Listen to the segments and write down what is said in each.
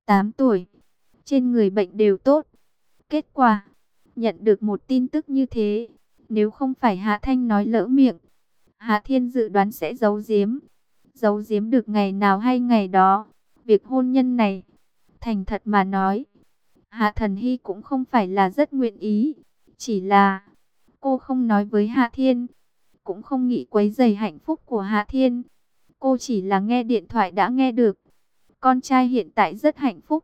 8 tuổi, trên người bệnh đều tốt. Kết quả, nhận được một tin tức như thế, nếu không phải Hạ Thanh nói lỡ miệng, Hạ Thiên dự đoán sẽ giấu giếm được ngày nào hay ngày đó. Việc hôn nhân này, thành thật mà nói, Hạ Thần Hy cũng không phải là rất nguyện ý, chỉ là cô không nói với Hạ Thiên, cũng không nghĩ quấy rầy hạnh phúc của Hạ Thiên. Cô chỉ là nghe điện thoại đã nghe được, con trai hiện tại rất hạnh phúc.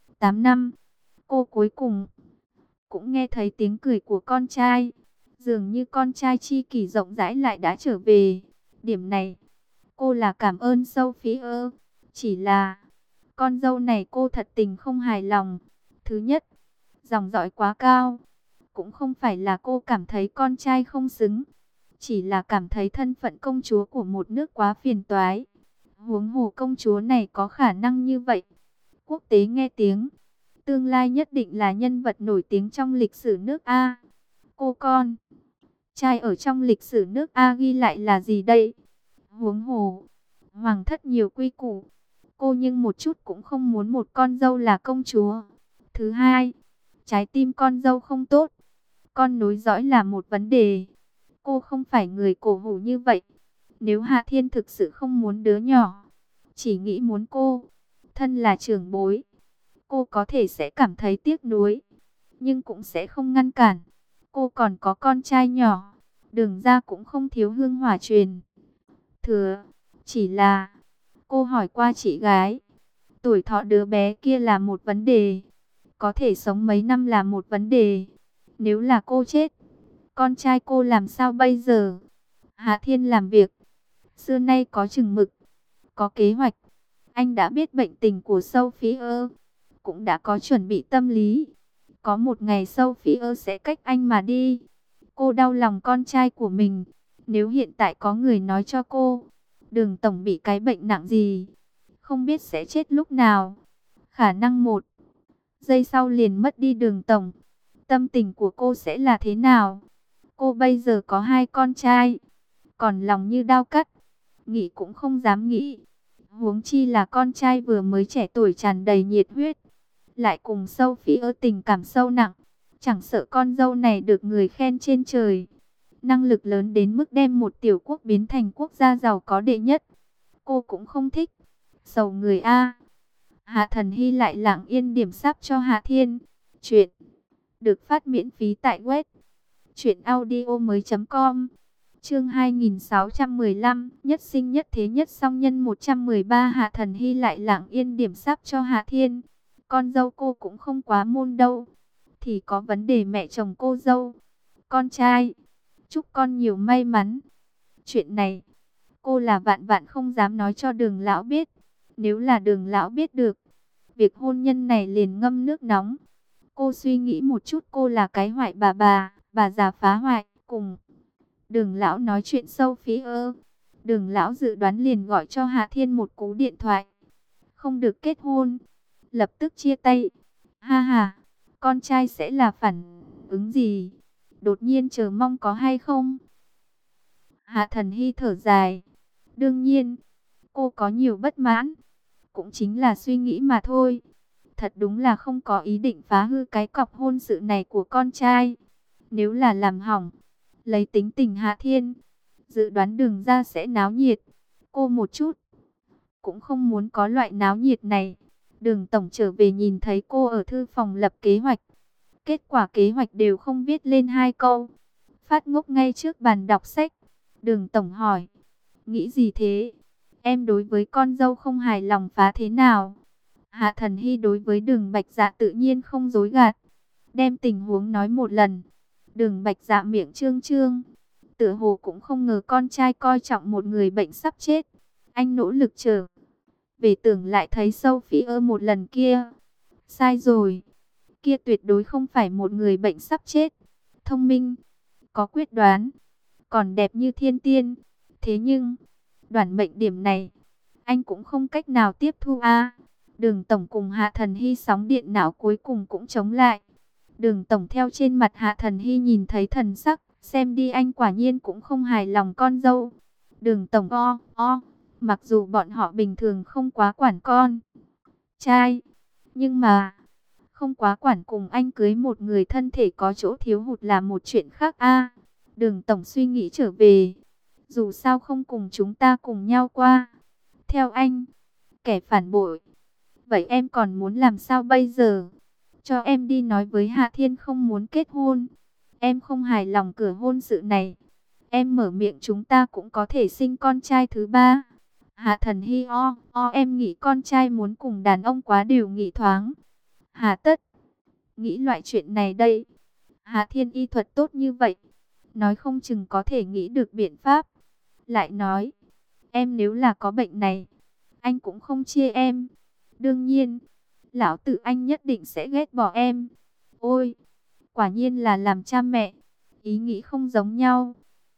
8 năm, cô cuối cùng cũng nghe thấy tiếng cười của con trai. Dường như con trai chi kỷ rộng rãi lại đã trở về. Điểm này, cô là cảm ơn Sophie. Chỉ là, con dâu này cô thật tình không hài lòng. Thứ nhất, dòng dõi quá cao. Cũng không phải là cô cảm thấy con trai không xứng, chỉ là cảm thấy thân phận công chúa của một nước quá phiền toái. Huống hồ công chúa này có khả năng như vậy, quốc tế nghe tiếng, tương lai nhất định là nhân vật nổi tiếng trong lịch sử nước A. Cô con trai ở trong lịch sử nước A ghi lại là gì đây? Huống hồ, hoàng thất nhiều quy củ, cô nhưng một chút cũng không muốn một con dâu là công chúa. Thứ hai, trái tim con dâu không tốt, con nối dõi là một vấn đề. Cô không phải người cổ hủ như vậy. Nếu Hạ Thiên thực sự không muốn đứa nhỏ, chỉ nghĩ muốn cô, thân là trưởng bối, cô có thể sẽ cảm thấy tiếc nuối, nhưng cũng sẽ không ngăn cản. Cô còn có con trai nhỏ, Đường ra cũng không thiếu hương hỏa truyền thừa. Chỉ là, cô hỏi qua chị gái, tuổi thọ đứa bé kia là một vấn đề, có thể sống mấy năm là một vấn đề. Nếu là cô chết, con trai cô làm sao bây giờ? Hạ Thiên làm việc xưa nay có chừng mực, có kế hoạch. Anh đã biết bệnh tình của Sophie, cũng đã có chuẩn bị tâm lý. Có một ngày Sophie sẽ cách anh mà đi. Cô đau lòng con trai của mình. Nếu hiện tại có người nói cho cô, Đường tổng bị cái bệnh nặng gì, không biết sẽ chết lúc nào, khả năng 1 giây sau liền mất đi Đường tổng, tâm tình của cô sẽ là thế nào? Cô bây giờ có 2 con trai, còn lòng như đao cắt, nghĩ cũng không dám nghĩ. Huống chi là con trai vừa mới trẻ tuổi tràn đầy nhiệt huyết, lại cùng Sophie tình cảm sâu nặng, chẳng sợ con dâu này được người khen trên trời, năng lực lớn đến mức đem một tiểu quốc biến thành quốc gia giàu có đệ nhất. Cô cũng không thích, sầu người a. Hạ Thần Hy lại lặng yên điểm sắp cho Hạ Thiên. Chuyện được phát miễn phí tại web truyệnaudiomoi.com. Chương 2615, nhất sinh nhất thế nhất song nhân 113. Hạ Thần Hy lại lặng yên điểm sắp cho Hạ Thiên. Con dâu cô cũng không quá môn đâu, thì có vấn đề mẹ chồng cô dâu. Con trai, chúc con nhiều may mắn. Chuyện này, cô là vạn vạn không dám nói cho Đường lão biết. Nếu là Đường lão biết được, việc hôn nhân này liền ngâm nước nóng. Cô suy nghĩ một chút, cô là cái hoại bà già phá hoại. Cùng Đường lão nói chuyện Sophie, Đường lão dự đoán liền gọi cho Hạ Thiên một cú điện thoại. Không được kết hôn, lập tức chia tay. Ha ha, con trai sẽ là phản ứng gì? Đột nhiên chờ mong có hay không? Hạ Thần Hy thở dài. Đương nhiên, cô có nhiều bất mãn, cũng chính là suy nghĩ mà thôi. Thật đúng là không có ý định phá hư cái cọc hôn sự này của con trai. Nếu là làm hỏng, lấy tính tình Hạ Thiên, dự đoán Đường ra sẽ náo nhiệt. Cô một chút cũng không muốn có loại náo nhiệt này. Đường tổng trở về nhìn thấy cô ở thư phòng lập kế hoạch. Kết quả kế hoạch đều không viết lên 2 câu, phát ngốc ngay trước bàn đọc sách. Đường tổng hỏi, nghĩ gì thế? Em đối với con dâu không hài lòng phá thế nào? Hạ Thần Hy đối với Đường Bạch Dạ tự nhiên không dối gạt, đem tình huống nói một lần. Đường Bạch Dạ miệng trương trương, tựa hồ cũng không ngờ con trai coi trọng một người bệnh sắp chết. Anh nỗ lực trở về tưởng lại thấy Sophie một lần kia. Sai rồi, kia tuyệt đối không phải một người bệnh sắp chết. Thông minh, có quyết đoán, còn đẹp như thiên tiên. Thế nhưng, đoản mệnh điểm này, anh cũng không cách nào tiếp thu a. Đường tổng cùng Hạ Thần Hy sóng điện não cuối cùng cũng chống lại. Đường tổng theo trên mặt Hạ Thần Hy nhìn thấy thần sắc, xem đi anh quả nhiên cũng không hài lòng con dâu. Đường tổng mặc dù bọn họ bình thường không quá quản con trai, Nhưng mà, không quá quản cùng anh cưới một người thân thể có chỗ thiếu hụt là một chuyện khác a. Đường tổng suy nghĩ trở về. Dù sao không cùng chúng ta cùng nhau qua. Theo anh, kẻ phản bội. Vậy em còn muốn làm sao bây giờ? Cho em đi nói với Hạ Thiên không muốn kết hôn. Em không hài lòng cửa hôn sự này. Em mở miệng chúng ta cũng có thể sinh con trai thứ ba. Hạ Thần Hy em nghĩ con trai muốn cùng đàn ông quá điều nghị thoáng. Hà tất nghĩ loại chuyện này đây. Hạ Thiên y thuật tốt như vậy, nói không chừng có thể nghĩ được biện pháp. Lại nói, em nếu là có bệnh này, anh cũng không chê em. Đương nhiên, lão tử anh nhất định sẽ ghét bỏ em. Ôi, quả nhiên là làm cha mẹ, ý nghĩ không giống nhau.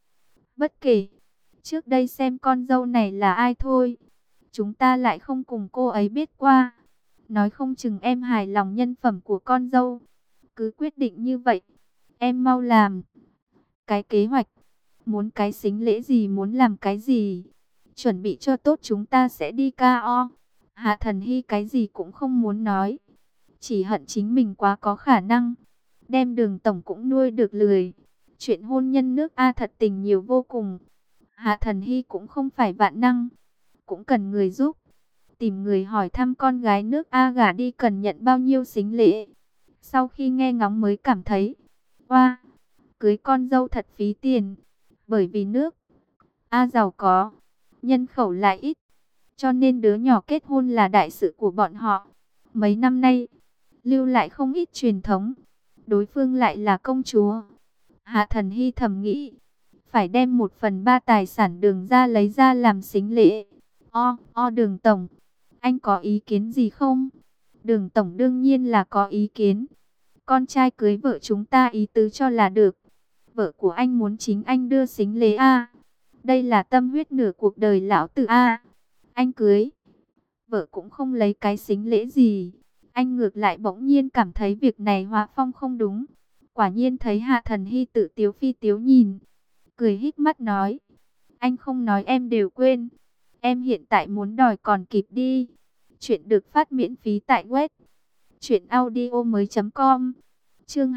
Bất kể, trước đây xem con dâu này là ai thôi, chúng ta lại không cùng cô ấy biết qua. Nói không chừng em hài lòng nhân phẩm của con dâu. Cứ quyết định như vậy, em mau làm cái kế hoạch. Muốn cái sính lễ gì, muốn làm cái gì, chuẩn bị cho tốt, chúng ta sẽ đi KO. Hạ Thần Hy cái gì cũng không muốn nói, chỉ hận chính mình quá có khả năng, đem Đường tổng cũng nuôi được lười. Chuyện hôn nhân nước A thật tình nhiều vô cùng. Hạ Thần Hy cũng không phải vạn năng, cũng cần người giúp. Tìm người hỏi thăm con gái nước A gả đi cần nhận bao nhiêu sính lễ. Sau khi nghe ngóng mới cảm thấy, oa, cưới con dâu thật phí tiền. Bởi vì nước A giàu có, nhân khẩu lại ít, cho nên đứa nhỏ kết hôn là đại sự của bọn họ. Mấy năm nay, lưu lại không ít truyền thống. Đối phương lại là công chúa. Hạ Thần Hy thầm nghĩ, phải đem 1/3 tài sản Đường ra lấy ra làm sính lễ. Đường tổng, anh có ý kiến gì không? Đường tổng đương nhiên là có ý kiến. Con trai cưới vợ chúng ta ý tứ cho là được. Vợ của anh muốn chính anh đưa sính lễ a. Đây là tâm huyết nửa cuộc đời lão tử a. Anh cưới vợ cũng không lấy cái sính lễ gì. Anh ngược lại bỗng nhiên cảm thấy việc này hóa phong không đúng. Quả nhiên thấy Hạ Thần Hy tự tiếu phi tiếu nhìn, cười híp mắt nói, anh không nói em đều quên. Em hiện tại muốn đòi còn kịp đi. Chuyện được phát miễn phí tại web truyệnaudiomoi.com. Chương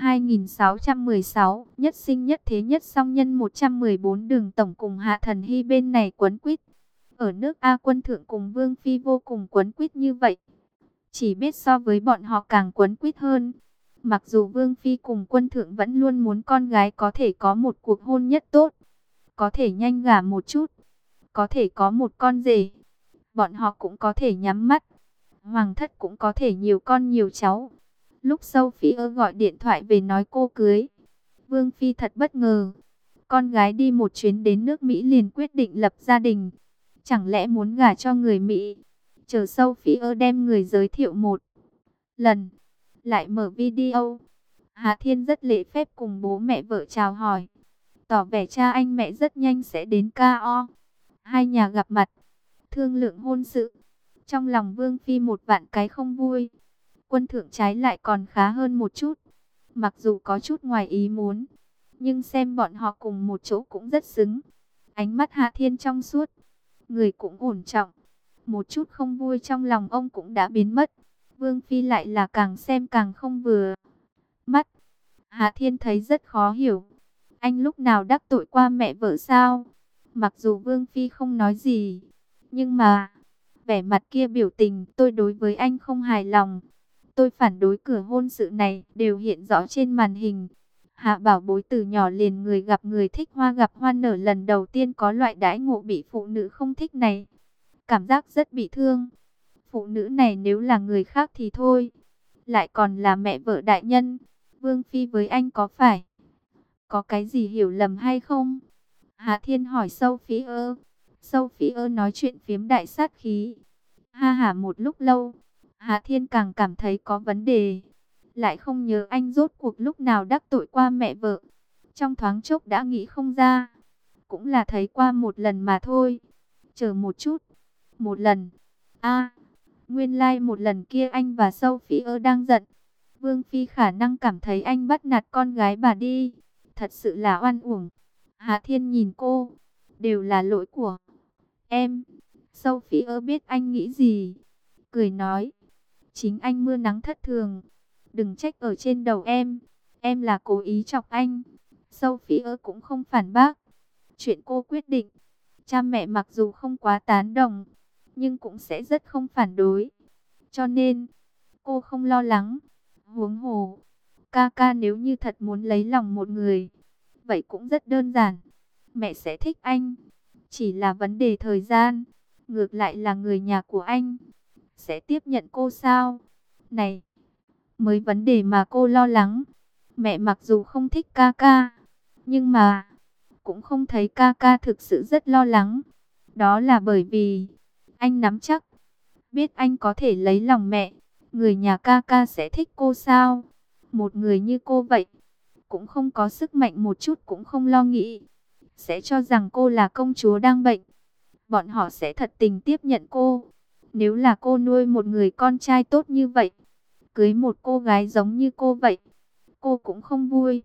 2616, nhất sinh nhất thế nhất song nhân 114. Đường tổng cùng Hạ Thần Hy bên này quấn quýt. Ở nước A quân thượng cùng Vương phi vô cùng quấn quýt như vậy. Chỉ biết so với bọn họ càng quấn quýt hơn. Mặc dù Vương phi cùng quân thượng vẫn luôn muốn con gái có thể có một cuộc hôn nhất tốt, có thể nhanh gả một chút, có thể có một con rể, bọn họ cũng có thể nhắm mắt. Hoàng thất cũng có thể nhiều con nhiều cháu. Lúc Sophie gọi điện thoại về nói cô cưới, Vương phi thật bất ngờ. Con gái đi một chuyến đến nước Mỹ liền quyết định lập gia đình. Chẳng lẽ muốn gả cho người Mỹ? Chờ Sophie đem người giới thiệu một lần, lại mở video. Hạ Thiên rất lễ phép cùng bố mẹ vợ chào hỏi, tỏ vẻ cha anh mẹ rất nhanh sẽ đến KO. Hai nhà gặp mặt, thương lượng hôn sự. Trong lòng Vương phi một vạn cái không vui. Quân thượng trái lại còn khá hơn một chút. Mặc dù có chút ngoài ý muốn, nhưng xem bọn họ cùng một chỗ cũng rất xứng. Ánh mắt Hạ Thiên trong suốt, người cũng ổn trọng. Một chút không vui trong lòng ông cũng đã biến mất. Vương phi lại là càng xem càng không vừa mắt. Hạ Thiên thấy rất khó hiểu. Anh lúc nào đắc tội qua mẹ vợ sao? Mặc dù Vương phi không nói gì, nhưng mà vẻ mặt kia biểu tình, tôi đối với anh không hài lòng, tôi phản đối cửa hôn sự này, đều hiện rõ trên màn hình. Hạ Bảo Bối từ nhỏ liền người gặp người thích, hoa gặp hoa nở, lần đầu tiên có loại đãi ngộ bị phụ nữ không thích này. Cảm giác rất bị thương. Phụ nữ này nếu là người khác thì thôi, lại còn là mẹ vợ đại nhân. Vương phi với anh có phải có cái gì hiểu lầm hay không? Hạ Thiên hỏi Sophie. Sophie nói chuyện phiếm đại sát khí. Ha hả một lúc lâu, Hạ Thiên càng cảm thấy có vấn đề. Lại không nhớ anh rốt cuộc lúc nào đắc tội qua mẹ vợ. Trong thoáng chốc đã nghĩ không ra. Cũng là thấy qua một lần mà thôi. Chờ một chút. Một lần. Nguyên lai một lần kia anh và Sophie đang giận. Vương phi khả năng cảm thấy anh bắt nạt con gái bà đi. Thật sự là oan uổng. Hạ Thiên nhìn cô. Đều là lỗi của em. Sophie biết anh nghĩ gì, cười nói, Chính anh mưa nắng thất thường. Đừng trách ở trên đầu em là cố ý chọc anh. Sophie cũng không phản bác. Chuyện cô quyết định, cha mẹ mặc dù không quá tán đồng, nhưng cũng sẽ rất không phản đối. Cho nên, cô không lo lắng. Huống hồ, ca ca nếu như thật muốn lấy lòng một người, vậy cũng rất đơn giản. Mẹ sẽ thích anh. Chỉ là vấn đề thời gian. Ngược lại là người nhà của anh sẽ tiếp nhận cô sao? Này, mới vấn đề mà cô lo lắng. Mẹ mặc dù không thích ca ca, nhưng mà cũng không thấy ca ca thực sự rất lo lắng. Đó là bởi vì anh nắm chắc, biết anh có thể lấy lòng mẹ, người nhà ca ca sẽ thích cô sao? Một người như cô vậy, cũng không có sức mạnh một chút cũng không lo nghĩ, sẽ cho rằng cô là công chúa đang bệnh. Bọn họ sẽ thật tình tiếp nhận cô. Nếu là cô nuôi một người con trai tốt như vậy, cưới một cô gái giống như cô vậy, cô cũng không vui.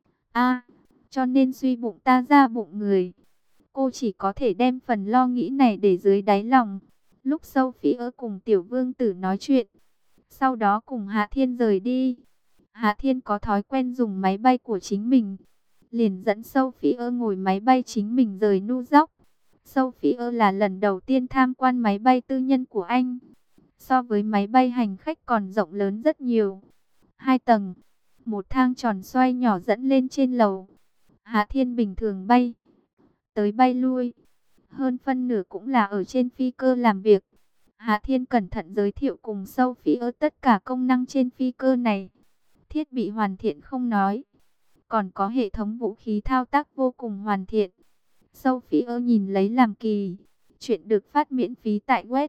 Cho nên suy bụng ta ra bụng người. Cô chỉ có thể đem phần lo nghĩ này để dưới đáy lòng. Lúc Sophie cùng Tiểu Vương Tử nói chuyện, sau đó cùng Hạ Thiên rời đi. Hạ Thiên có thói quen dùng máy bay của chính mình, liền dẫn Sophie ngồi máy bay chính mình rời New York. Sophie là lần đầu tiên tham quan máy bay tư nhân của anh. So với máy bay hành khách còn rộng lớn rất nhiều. 2 tầng, một thang tròn xoay nhỏ dẫn lên trên lầu. Hạ Thiên bình thường bay tới bay lui, hơn phân nửa cũng là ở trên phi cơ làm việc. Hạ Thiên cẩn thận giới thiệu cùng Sophie tất cả công năng trên phi cơ này. Thiết bị hoàn thiện không nói, còn có hệ thống vũ khí thao tác vô cùng hoàn thiện. Sophie nhìn lấy làm kỳ. Chuyện được phát miễn phí tại web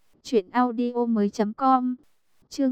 truyệnaudiomoi.com. Chương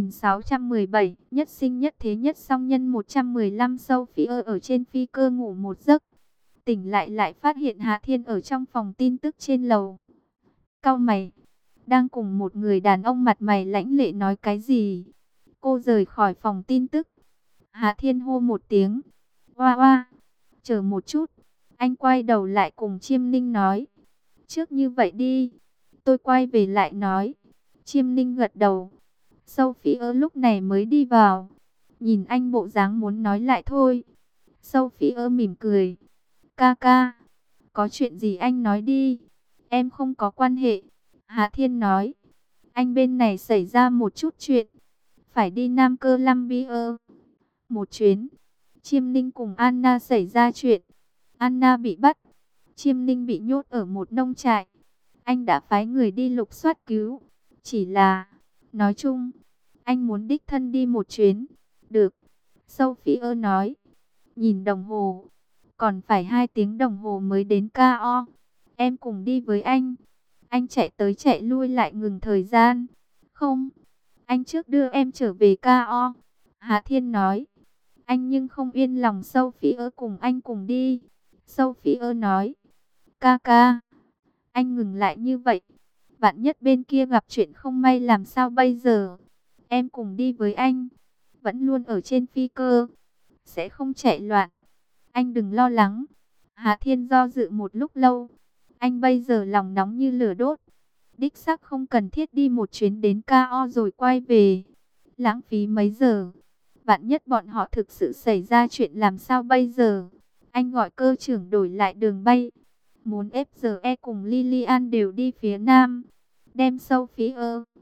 2617, nhất sinh nhất thế nhất song nhân 115. Sophie ở trên phi cơ ngủ một giấc, tỉnh lại phát hiện Hạ Thiên ở trong phòng tin tức trên lầu. Cau mày, đang cùng một người đàn ông mặt mày lãnh lệ nói cái gì. Cô rời khỏi phòng tin tức. Hạ Thiên hô một tiếng, "Oa oa, chờ một chút." Anh quay đầu lại cùng Chiêm Ninh nói, "Trước như vậy đi, tôi quay về lại nói." Chiêm Ninh gật đầu. Sophie lúc này mới đi vào, nhìn anh bộ dáng muốn nói lại thôi. Sophie mỉm cười, "Ca ca, có chuyện gì anh nói đi, em không có quan hệ." Hạ Thiên nói, "Anh bên này xảy ra một chút chuyện, phải đi Nam Columbia một chuyến." Chiêm Ninh cùng Anna xảy ra chuyện. Anna bị bắt, Chiêm Ninh bị nhốt ở một nông trại. Anh đã phái người đi lục soát cứu. Chỉ là, nói chung, anh muốn đích thân đi một chuyến. Được, Sophie nói. Nhìn đồng hồ, còn phải 2 tiếng đồng hồ mới đến KO. Em cùng đi với anh. Anh chạy tới chạy lui lại ngừng thời gian. Không, anh trước đưa em trở về KO. Hạ Thiên nói. Anh nhưng không yên lòng Sophie cùng anh cùng đi. Sophie nói, "Ca ca, anh ngừng lại như vậy, vạn nhất bên kia gặp chuyện không may làm sao bây giờ? Em cùng đi với anh, vẫn luôn ở trên phi cơ, sẽ không chạy loạn. Anh đừng lo lắng." Hạ Thiên do dự một lúc lâu. Anh bây giờ lòng nóng như lửa đốt. Đích xác không cần thiết đi một chuyến đến KO rồi quay về, lãng phí mấy giờ. Vạn nhất bọn họ thực sự xảy ra chuyện làm sao bây giờ? Anh gọi cơ trưởng đổi lại đường bay. Muốn FGE cùng Lilian đều đi phía Nam. Đem Sophie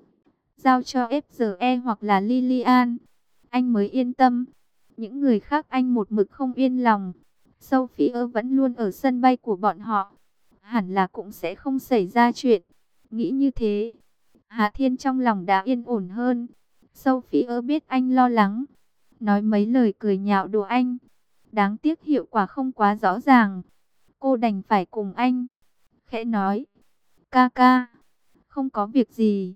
giao cho FGE hoặc là Lilian, anh mới yên tâm. Những người khác anh một mực không yên lòng. Sophie vẫn luôn ở sân bay của bọn họ, hẳn là cũng sẽ không xảy ra chuyện. Nghĩ như thế, Hạ Thiên trong lòng đã yên ổn hơn. Sophie biết anh lo lắng, nói mấy lời cười nhạo đùa anh. Đáng tiếc hiệu quả không quá rõ ràng. Cô đành phải cùng anh khẽ nói, "Ca ca, không có việc gì."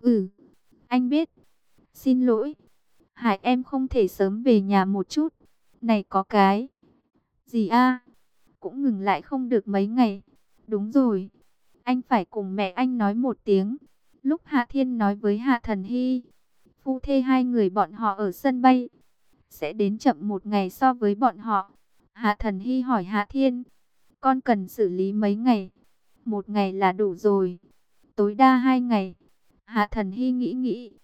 Anh biết. Xin lỗi, hại em không thể sớm về nhà một chút. Này có cái gì cũng ngừng lại không được mấy ngày. Đúng rồi, anh phải cùng mẹ anh nói một tiếng." Lúc Hạ Thiên nói với Hạ Thần Hy, phu thê hai người bọn họ ở sân bay sẽ đến chậm một ngày so với bọn họ. Hạ Thần Hy hỏi Hạ Thiên, "Con cần xử lý mấy ngày?" "1 ngày là đủ rồi, tối đa 2 ngày." Hạ Thần Hy nghĩ nghĩ,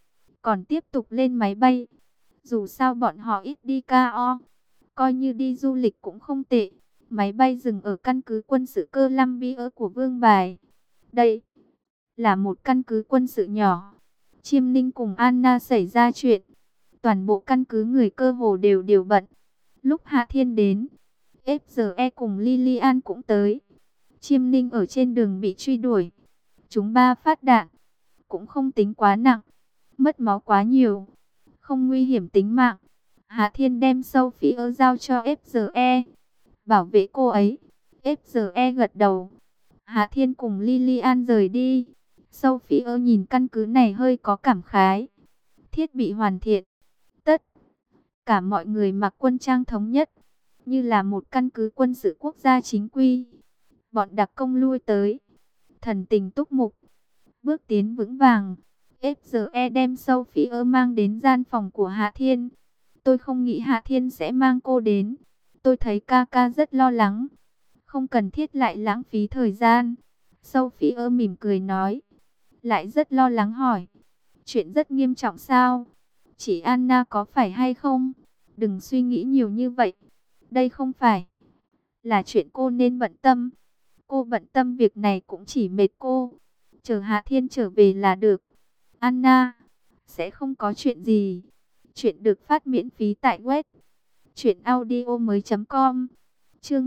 còn tiếp tục lên máy bay. Dù sao bọn họ ít đi cao, coi như đi du lịch cũng không tệ. Máy bay dừng ở căn cứ quân sự Columbia của Vương Bài. Đây là một căn cứ quân sự nhỏ. Chiêm Ninh cùng Anna xảy ra chuyện. Toàn bộ căn cứ người cơ hồ đều điều bận. Lúc Hạ Thiên đến, FGE cùng Lilian cũng tới. Chiêm Ninh ở trên đường bị truy đuổi. Chúng 3 phát đạn. Cũng không tính quá nặng. Mất máu quá nhiều. Không nguy hiểm tính mạng. Hạ Thiên đem Sophie giao cho FGE. Bảo vệ cô ấy. FGE gật đầu. Hạ Thiên cùng Lilian rời đi. Sophie nhìn căn cứ này hơi có cảm khái. Thiết bị hoàn thiện. Tất cả mọi người mặc quân trang thống nhất. Như là một căn cứ quân sự quốc gia chính quy. Bọn đặc công lui tới. Thần tình túc mục. Bước tiến vững vàng. FGE đem Sophie mang đến gian phòng của Hạ Thiên. Tôi không nghĩ Hạ Thiên sẽ mang cô đến. Tôi thấy ca ca rất lo lắng. Không cần thiết lại lãng phí thời gian. Sophie mỉm cười nói. Lại rất lo lắng hỏi. Chuyện rất nghiêm trọng sao? Chị Anna có phải hay không? Đừng suy nghĩ nhiều như vậy. Đây không phải là chuyện cô nên bận tâm. Cô bận tâm việc này cũng chỉ mệt cô. Chờ Hạ Thiên trở về là được. Anna, sẽ không có chuyện gì. Chuyện được phát miễn phí tại web truyệnaudiomoi.com. Chương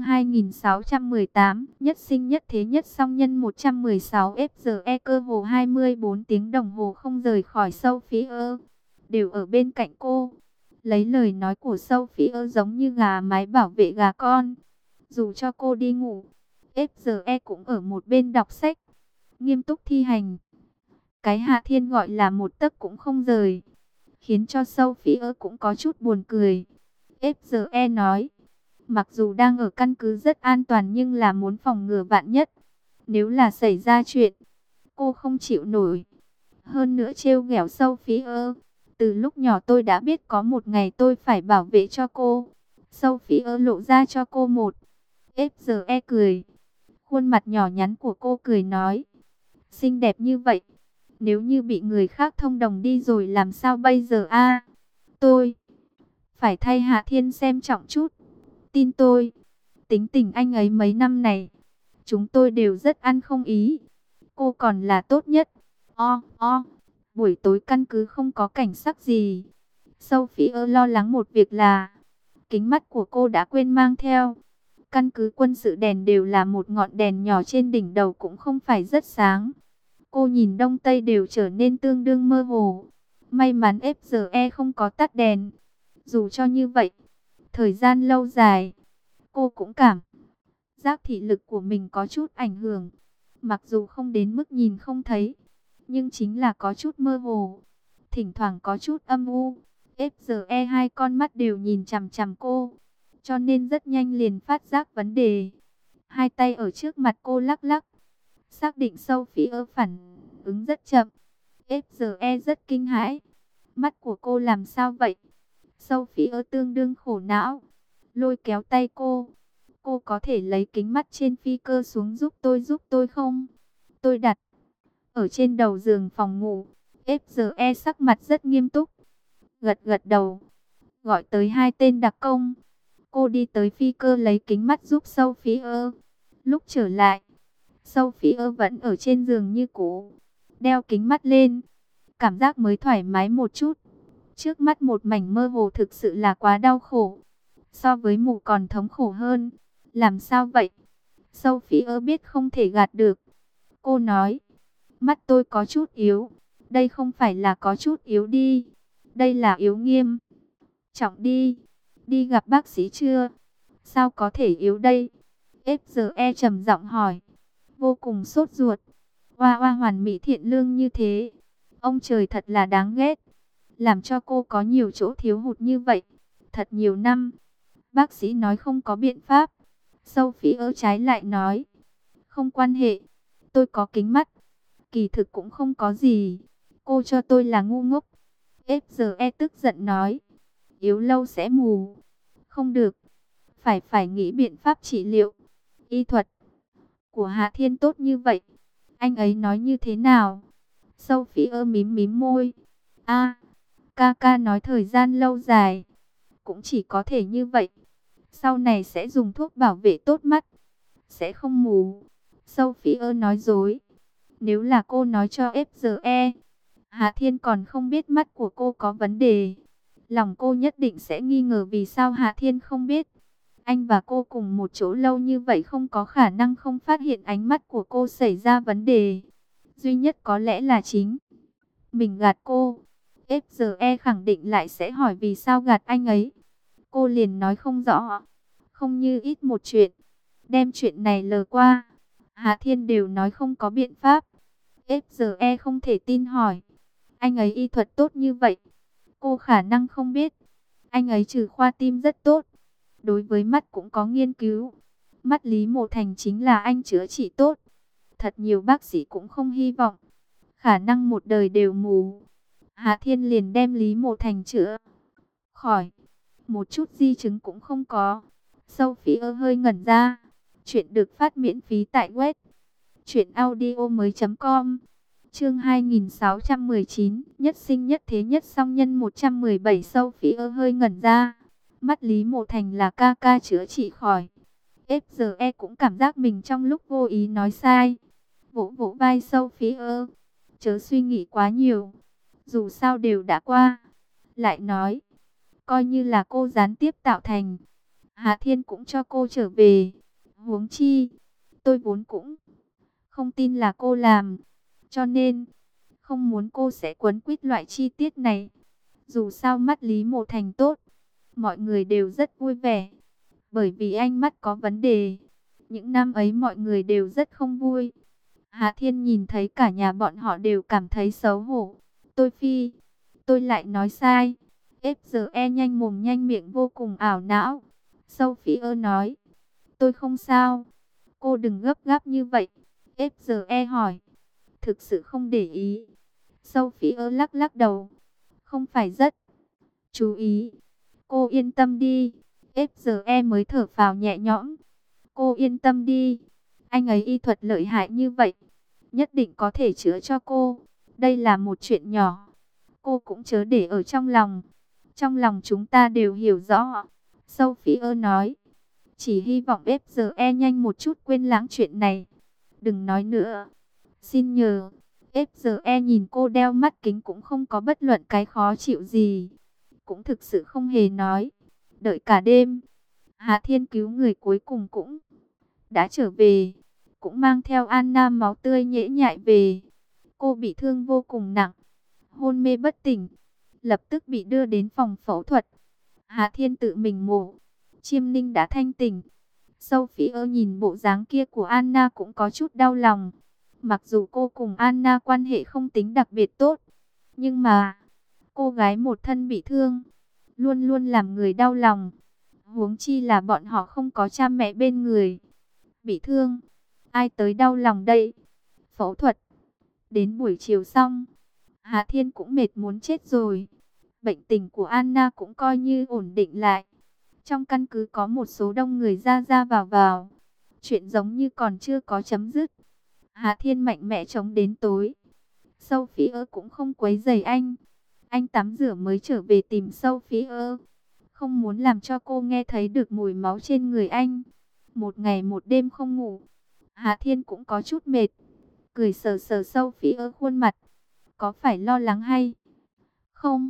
2618, nhất sinh nhất thế nhất song nhân 116 FGE cơ hồ 24 tiếng đồng hồ không rời khỏi Sophie, đều ở bên cạnh cô. Lấy lời nói của Sophie giống như gà mái bảo vệ gà con. Dù cho cô đi ngủ, FGE cũng ở một bên đọc sách, nghiêm túc thi hành. Cái Hạ Thiên gọi là một tấc cũng không rời, khiến cho Sophie cũng có chút buồn cười. FGE nói, mặc dù đang ở căn cứ rất an toàn nhưng là muốn phòng ngừa vạn nhất. Nếu là xảy ra chuyện, cô không chịu nổi. Hơn nữa trêu ghẹo Sophie, từ lúc nhỏ tôi đã biết có một ngày tôi phải bảo vệ cho cô. Sophie lộ ra cho cô một. FGE cười. Khuôn mặt nhỏ nhắn của cô cười nói. Xinh đẹp như vậy. Nếu như bị người khác thông đồng đi rồi làm sao bây giờ a? Tôi phải thay Hạ Thiên xem trọng chút. Tin tôi. Tính tình anh ấy mấy năm này, chúng tôi đều rất ăn không ý. Cô còn là tốt nhất. Buổi tối căn cứ không có cảnh sắc gì. Sophie lo lắng một việc là kính mắt của cô đã quên mang theo. Căn cứ quân sự đèn đều là một ngọn đèn nhỏ trên đỉnh đầu cũng không phải rất sáng. Cô nhìn đông tây đều trở nên tương đương mơ hồ. May mắn FGE không có tắt đèn. Dù cho như vậy, thời gian lâu dài, cô cũng cảm giác thị lực của mình có chút ảnh hưởng. Mặc dù không đến mức nhìn không thấy, nhưng chính là có chút mơ hồ. Thỉnh thoảng có chút âm u. FGE hai con mắt đều nhìn chằm chằm cô, cho nên rất nhanh liền phát giác vấn đề. Hai tay ở trước mặt cô lắc lắc, xác định Sophie phản ứng rất chậm. FGE rất kinh hãi. Mắt của cô làm sao vậy? Sophie tương đương khổ não, lôi kéo tay cô. Cô có thể lấy kính mắt trên phi cơ xuống giúp tôi không? Tôi đặt ở trên đầu giường phòng ngủ. FGE sắc mặt rất nghiêm túc, gật gật đầu, gọi tới hai tên đặc công. Cô đi tới phi cơ lấy kính mắt giúp Sophie. Lúc trở lại, Sophie vẫn ở trên giường như cũ, đeo kính mắt lên, cảm giác mới thoải mái một chút. Trước mắt một mảnh mơ hồ thực sự là quá đau khổ, so với mù còn thống khổ hơn. Làm sao vậy? Sophie biết không thể gạt được. Cô nói, mắt tôi có chút yếu. Đây không phải là có chút yếu đi, đây là yếu nghiêm trọng đi. Đi gặp bác sĩ chưa? Sao có thể yếu đây? FGE trầm giọng hỏi, vô cùng sốt ruột. Hoa hoa hoàn mỹ thiện lương như thế, ông trời thật là đáng ghét, làm cho cô có nhiều chỗ thiếu hụt như vậy, thật nhiều năm. Bác sĩ nói không có biện pháp. Sophie trái lại nói, không quan hệ, tôi có kính mắt, kỳ thực cũng không có gì. Cô cho tôi là ngu ngốc. FGE tức giận nói, yếu lâu sẽ mù. Không được, phải nghĩ biện pháp trị liệu. Y thuật của Hạ Thiên tốt như vậy, anh ấy nói như thế nào? Sophie mím mím môi. Ca ca nói thời gian lâu dài, cũng chỉ có thể như vậy. Sau này sẽ dùng thuốc bảo vệ tốt mắt, sẽ không mù. Sophie nói dối. Nếu là cô nói cho FGE, Hà Thiên còn không biết mắt của cô có vấn đề. Lòng cô nhất định sẽ nghi ngờ vì sao Hà Thiên không biết. Anh và cô cùng một chỗ lâu như vậy không có khả năng không phát hiện ánh mắt của cô xảy ra vấn đề. Duy nhất có lẽ là chính mình gạt cô. FGE khẳng định lại sẽ hỏi vì sao gạt anh ấy. Cô liền nói không rõ, không như ít một chuyện. Đem chuyện này lờ qua, Hà Thiên đều nói không có biện pháp. FGE không thể tin hỏi, anh ấy y thuật tốt như vậy, cô khả năng không biết. Anh ấy trừ khoa tim rất tốt, đối với mắt cũng có nghiên cứu. Mắt Lý Mộ Thành chính là anh chữa trị tốt. Thật nhiều bác sĩ cũng không hy vọng, khả năng một đời đều mù. Hà Thiên liền đem Lý Mộ Thành chữa khỏi, một chút di chứng cũng không có. Sophie hơi ngẩn ra. Chuyện được phát miễn phí tại web truyệnaudiomoi.com. Chương 2619, nhất sinh nhất thế nhất song nhân 117. Sophie hơi ngẩn ra. Mắt Lý Mộ Thành là ca ca chữa trị khỏi. FGE cũng cảm giác mình trong lúc vô ý nói sai. Vỗ vỗ vai Sophie, chớ suy nghĩ quá nhiều, dù sao đều đã qua. Lại nói, coi như là cô gián tiếp tạo thành, Hà Thiên cũng cho cô trở về. Huống chi, tôi vốn cũng không tin là cô làm, cho nên không muốn cô sẽ quấn quýt loại chi tiết này. Dù sao mắt Lý Mộ Thành tốt, mọi người đều rất vui vẻ. Bởi vì anh mắt có vấn đề, những năm ấy mọi người đều rất không vui. Hà Thiên nhìn thấy cả nhà bọn họ đều cảm thấy xấu hổ. Tôi lại nói sai. FGE nhanh mồm nhanh miệng vô cùng ảo não. Sophie nói, tôi không sao. Cô đừng gấp gáp như vậy. FGE hỏi, thực sự không để ý. Sophie lắc lắc đầu, không phải rất chú ý. Cô yên tâm đi. FGE mới thở phào nhẹ nhõm. Cô yên tâm đi. Anh ấy y thuật lợi hại như vậy, nhất định có thể chữa cho cô. Đây là một chuyện nhỏ, cô cũng chớ để ở trong lòng. Trong lòng chúng ta đều hiểu rõ. Sophie nói, chỉ hy vọng FGE nhanh một chút quên lãng chuyện này. Đừng nói nữa, xin nhờ. FGE nhìn cô đeo mắt kính cũng không có bất luận cái khó chịu gì, cũng thực sự không hề nói. Đợi cả đêm, Hà Thiên cứu người cuối cùng cũng đã trở về, cũng mang theo Anna máu tươi nhễ nhại về. Cô bị thương vô cùng nặng, hôn mê bất tỉnh, lập tức bị đưa đến phòng phẫu thuật. Hà Thiên tự mình mổ, Chiêm Ninh đã thanh tỉnh. Sophie nhìn bộ dáng kia của Anna cũng có chút đau lòng. Mặc dù cô cùng Anna quan hệ không tính đặc biệt tốt, nhưng mà cô gái một thân bị thương, luôn luôn làm người đau lòng. Huống chi là bọn họ không có cha mẹ bên người. Bị thương, ai tới đau lòng đây? Phẫu thuật đến buổi chiều xong, Hà Thiên cũng mệt muốn chết rồi. Bệnh tình của Anna cũng coi như ổn định lại. Trong căn cứ có một số đông người ra ra vào vào. Chuyện giống như còn chưa có chấm dứt. Hà Thiên mạnh mẽ chống đến tối. Sophie cũng không quấy rầy anh. Anh tắm rửa mới trở về tìm Sophie. Không muốn làm cho cô nghe thấy được mùi máu trên người anh. Một ngày một đêm không ngủ, Hà Thiên cũng có chút mệt. Cười sờ sờ Sophie khuôn mặt. Có phải lo lắng hay không?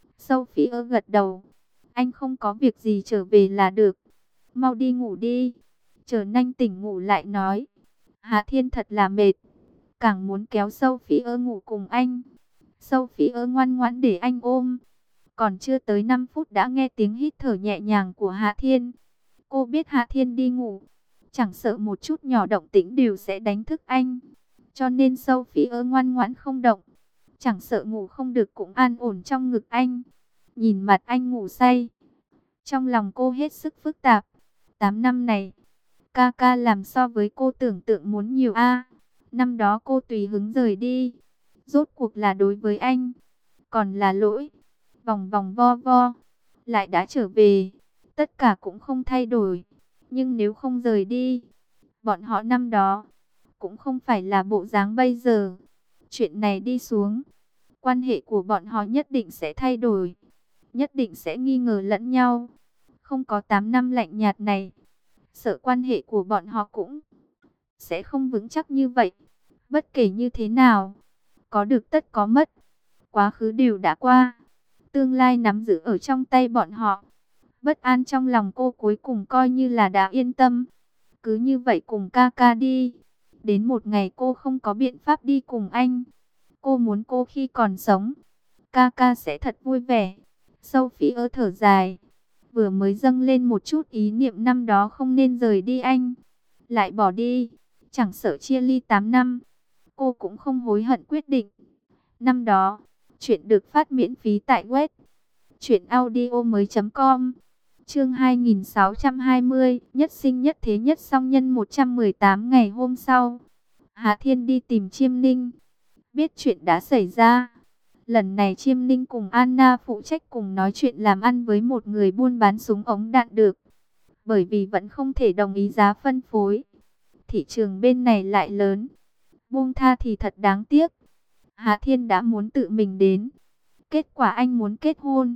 Sophie gật đầu. Anh không có việc gì, trở về là được. Mau đi ngủ đi, chờ nhanh tỉnh ngủ lại nói. Hà Thiên thật là mệt, càng muốn kéo Sophie ngủ cùng anh. Sophie ngoan ngoãn để anh ôm. Còn chưa tới 5 phút đã nghe tiếng hít thở nhẹ nhàng của Hà Thiên. Cô biết Hà Thiên đi ngủ, chẳng sợ một chút nhỏ động tĩnh đều sẽ đánh thức anh. Cho nên Sophie ngoan ngoãn không động. Chẳng sợ ngủ không được cũng an ổn trong ngực anh. Nhìn mặt anh ngủ say, trong lòng cô hết sức phức tạp. 8 năm này, ca ca làm so với cô tưởng tượng muốn nhiều a. Năm đó cô tùy hứng rời đi, rốt cuộc là đối với anh, còn là lỗi. Vòng vòng vo vo, lại đã trở về. Tất cả cũng không thay đổi. Nhưng nếu không rời đi, bọn họ năm đó cũng không phải là bộ dáng bây giờ. Chuyện này đi xuống, Quan hệ của bọn họ nhất định sẽ thay đổi, nhất định sẽ nghi ngờ lẫn nhau. Không có 8 năm lạnh nhạt này, sợ quan hệ của bọn họ cũng sẽ không vững chắc như vậy. Bất kể như thế nào, có được tất có mất. Quá khứ đều đã qua, tương lai nắm giữ ở trong tay bọn họ. Bất an trong lòng cô cuối cùng coi như là đã yên tâm. Cứ như vậy cùng ca ca đi. Đến một ngày cô không có biện pháp đi cùng anh. Cô muốn cô khi còn sống, ca ca sẽ thật vui vẻ. Sophie thở dài. Vừa mới dâng lên một chút ý niệm năm đó không nên rời đi anh, lại bỏ đi. Chẳng sợ chia ly 8 năm, cô cũng không hối hận quyết định. Năm đó, chuyện được phát miễn phí tại web truyệnaudiomoi.com. Chương 2620, nhất sinh nhất thế nhất song nhân. 118 ngày hôm sau, Hạ Thiên đi tìm Chiêm Ninh. Biết chuyện đã xảy ra, lần này Chiêm Ninh cùng Anna phụ trách cùng nói chuyện làm ăn với một người buôn bán súng ống đạn được. Bởi vì vẫn không thể đồng ý giá phân phối, thị trường bên này lại lớn, buông tha thì thật đáng tiếc. Hạ Thiên đã muốn tự mình đến, kết quả anh muốn kết hôn,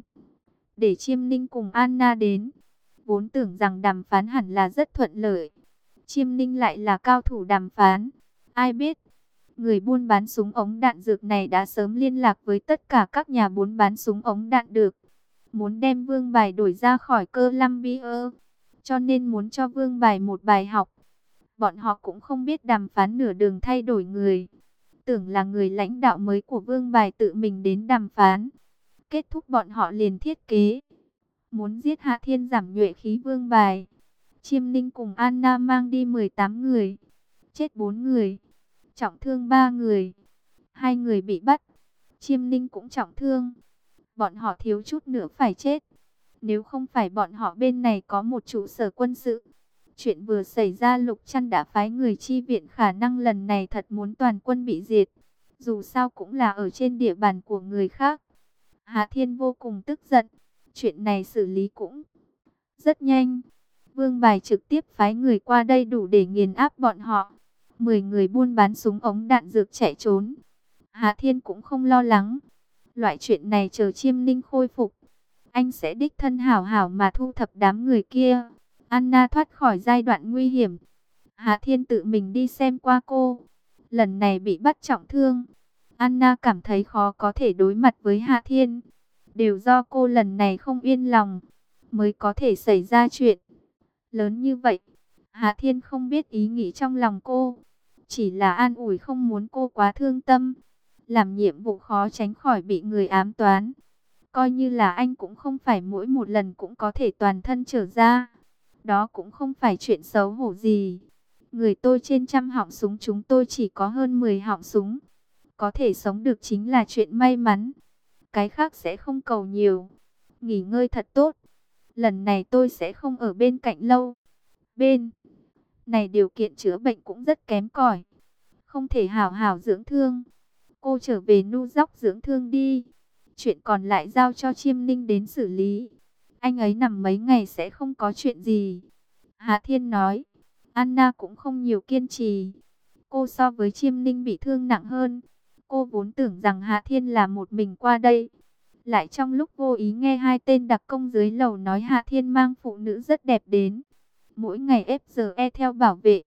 để Chiêm Ninh cùng Anna đến. Vốn tưởng rằng đàm phán hẳn là rất thuận lợi, Chiêm Ninh lại là cao thủ đàm phán. Ai biết, người buôn bán súng ống đạn dược này đã sớm liên lạc với tất cả các nhà buôn bán súng ống đạn được, muốn đem Vương Bài đổi ra khỏi Columbia, cho nên muốn cho Vương Bài một bài học. Bọn họ cũng không biết đàm phán nửa đường thay đổi người, tưởng là người lãnh đạo mới của Vương Bài tự mình đến đàm phán. Kết thúc bọn họ liền thiết kế muốn giết Hạ Thiên giảm nhuệ khí Vương Bài. Chiêm Ninh cùng Anna mang đi 18 người, chết 4 người, trọng thương 3 người, 2 người bị bắt. Chiêm Ninh cũng trọng thương, bọn họ thiếu chút nữa phải chết. Nếu không phải bọn họ bên này có một trụ sở quân sự, chuyện vừa xảy ra Lục Trăn đã phái người chi viện, khả năng lần này thật muốn toàn quân bị diệt. Dù sao cũng là ở trên địa bàn của người khác. Hạ Thiên vô cùng tức giận, chuyện này xử lý cũng rất nhanh. Vương Bài trực tiếp phái người qua đây đủ để nghiền áp bọn họ. 10 người buôn bán súng ống đạn dược chạy trốn. Hạ Thiên cũng không lo lắng. Loại chuyện này chờ Chiêm Ninh khôi phục, anh sẽ đích thân hảo hảo mà thu thập đám người kia. Anna thoát khỏi giai đoạn nguy hiểm, Hạ Thiên tự mình đi xem qua cô. Lần này bị bắt trọng thương, Anna cảm thấy khó có thể đối mặt với Hạ Thiên. Đều do cô lần này không yên lòng, mới có thể xảy ra chuyện lớn như vậy. Hạ Thiên không biết ý nghĩ trong lòng cô, chỉ là an ủi không muốn cô quá thương tâm. Làm nhiệm vụ khó tránh khỏi bị người ám toán. Coi như là anh cũng không phải mỗi một lần cũng có thể toàn thân trở ra. Đó cũng không phải chuyện xấu hổ gì. Người tôi trên 100 họng súng, chúng tôi chỉ có hơn 10 họng súng. Có thể sống được chính là chuyện may mắn. Cái khác sẽ không cầu nhiều. Nghỉ ngơi thật tốt. Lần này tôi sẽ không ở bên cạnh lâu. Bên này điều kiện chữa bệnh cũng rất kém cỏi, không thể hảo hảo dưỡng thương. Cô trở về New York dưỡng thương đi. Chuyện còn lại giao cho Chiêm Ninh đến xử lý. Anh ấy nằm mấy ngày sẽ không có chuyện gì. Hạ Thiên nói. Anna cũng không nhiều kiên trì. Cô so với Chiêm Ninh bị thương nặng hơn. Cô vốn tưởng rằng Hạ Thiên là một mình qua đây, lại trong lúc vô ý nghe hai tên đặc công dưới lầu nói Hạ Thiên mang phụ nữ rất đẹp đến. Mỗi ngày FGE theo bảo vệ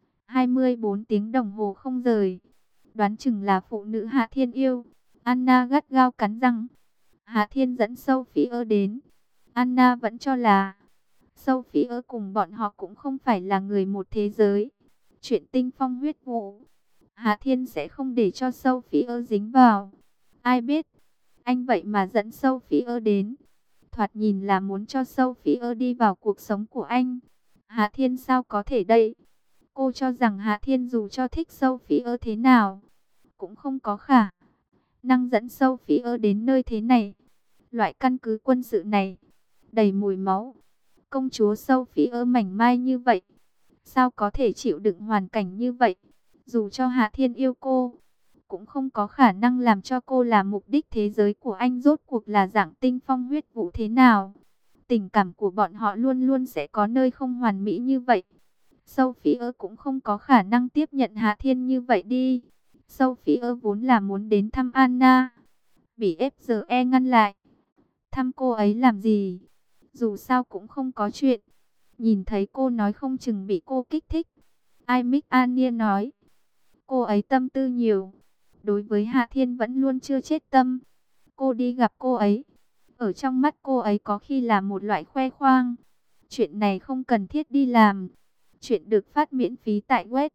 24 tiếng đồng hồ không rời. Đoán chừng là phụ nữ Hạ Thiên yêu. Anna gắt gao cắn răng. Hạ Thiên dẫn Sophie đến. Anna vẫn cho là Sophie cùng bọn họ cũng không phải là người một thế giới. Chuyện tinh phong huyết vũ, Hạ Thiên sẽ không để cho Sophie dính vào. Ai biết, anh vậy mà dẫn Sophie đến. Thoạt nhìn là muốn cho Sophie đi vào cuộc sống của anh. Hạ Thiên sao có thể đây? Cô cho rằng Hạ Thiên dù cho thích Sophie thế nào, cũng không có khả năng dẫn Sophie đến nơi thế này. Loại căn cứ quân sự này, đầy mùi máu. Công chúa Sophie mảnh mai như vậy, sao có thể chịu đựng hoàn cảnh như vậy? Dù cho Hạ Thiên yêu cô, cũng không có khả năng làm cho cô là mục đích thế giới của anh. Rốt cuộc là dạng tinh phong huyết vũ thế nào? Tình cảm của bọn họ luôn luôn sẽ có nơi không hoàn mỹ như vậy. Sophie cũng không có khả năng tiếp nhận Hạ Thiên như vậy đi. Sophie vốn là muốn đến thăm Anna, bị FGE ngăn lại. Thăm cô ấy làm gì? Dù sao cũng không có chuyện. Nhìn thấy cô nói không chừng bị cô kích thích. Ai Mick Ania nói. Cô ấy tâm tư nhiều. Đối với Hạ Thiên vẫn luôn chưa chết tâm. Cô đi gặp cô ấy. Ở trong mắt cô ấy có khi là một loại khoe khoang. Chuyện này không cần thiết đi làm. Chuyện được phát miễn phí tại web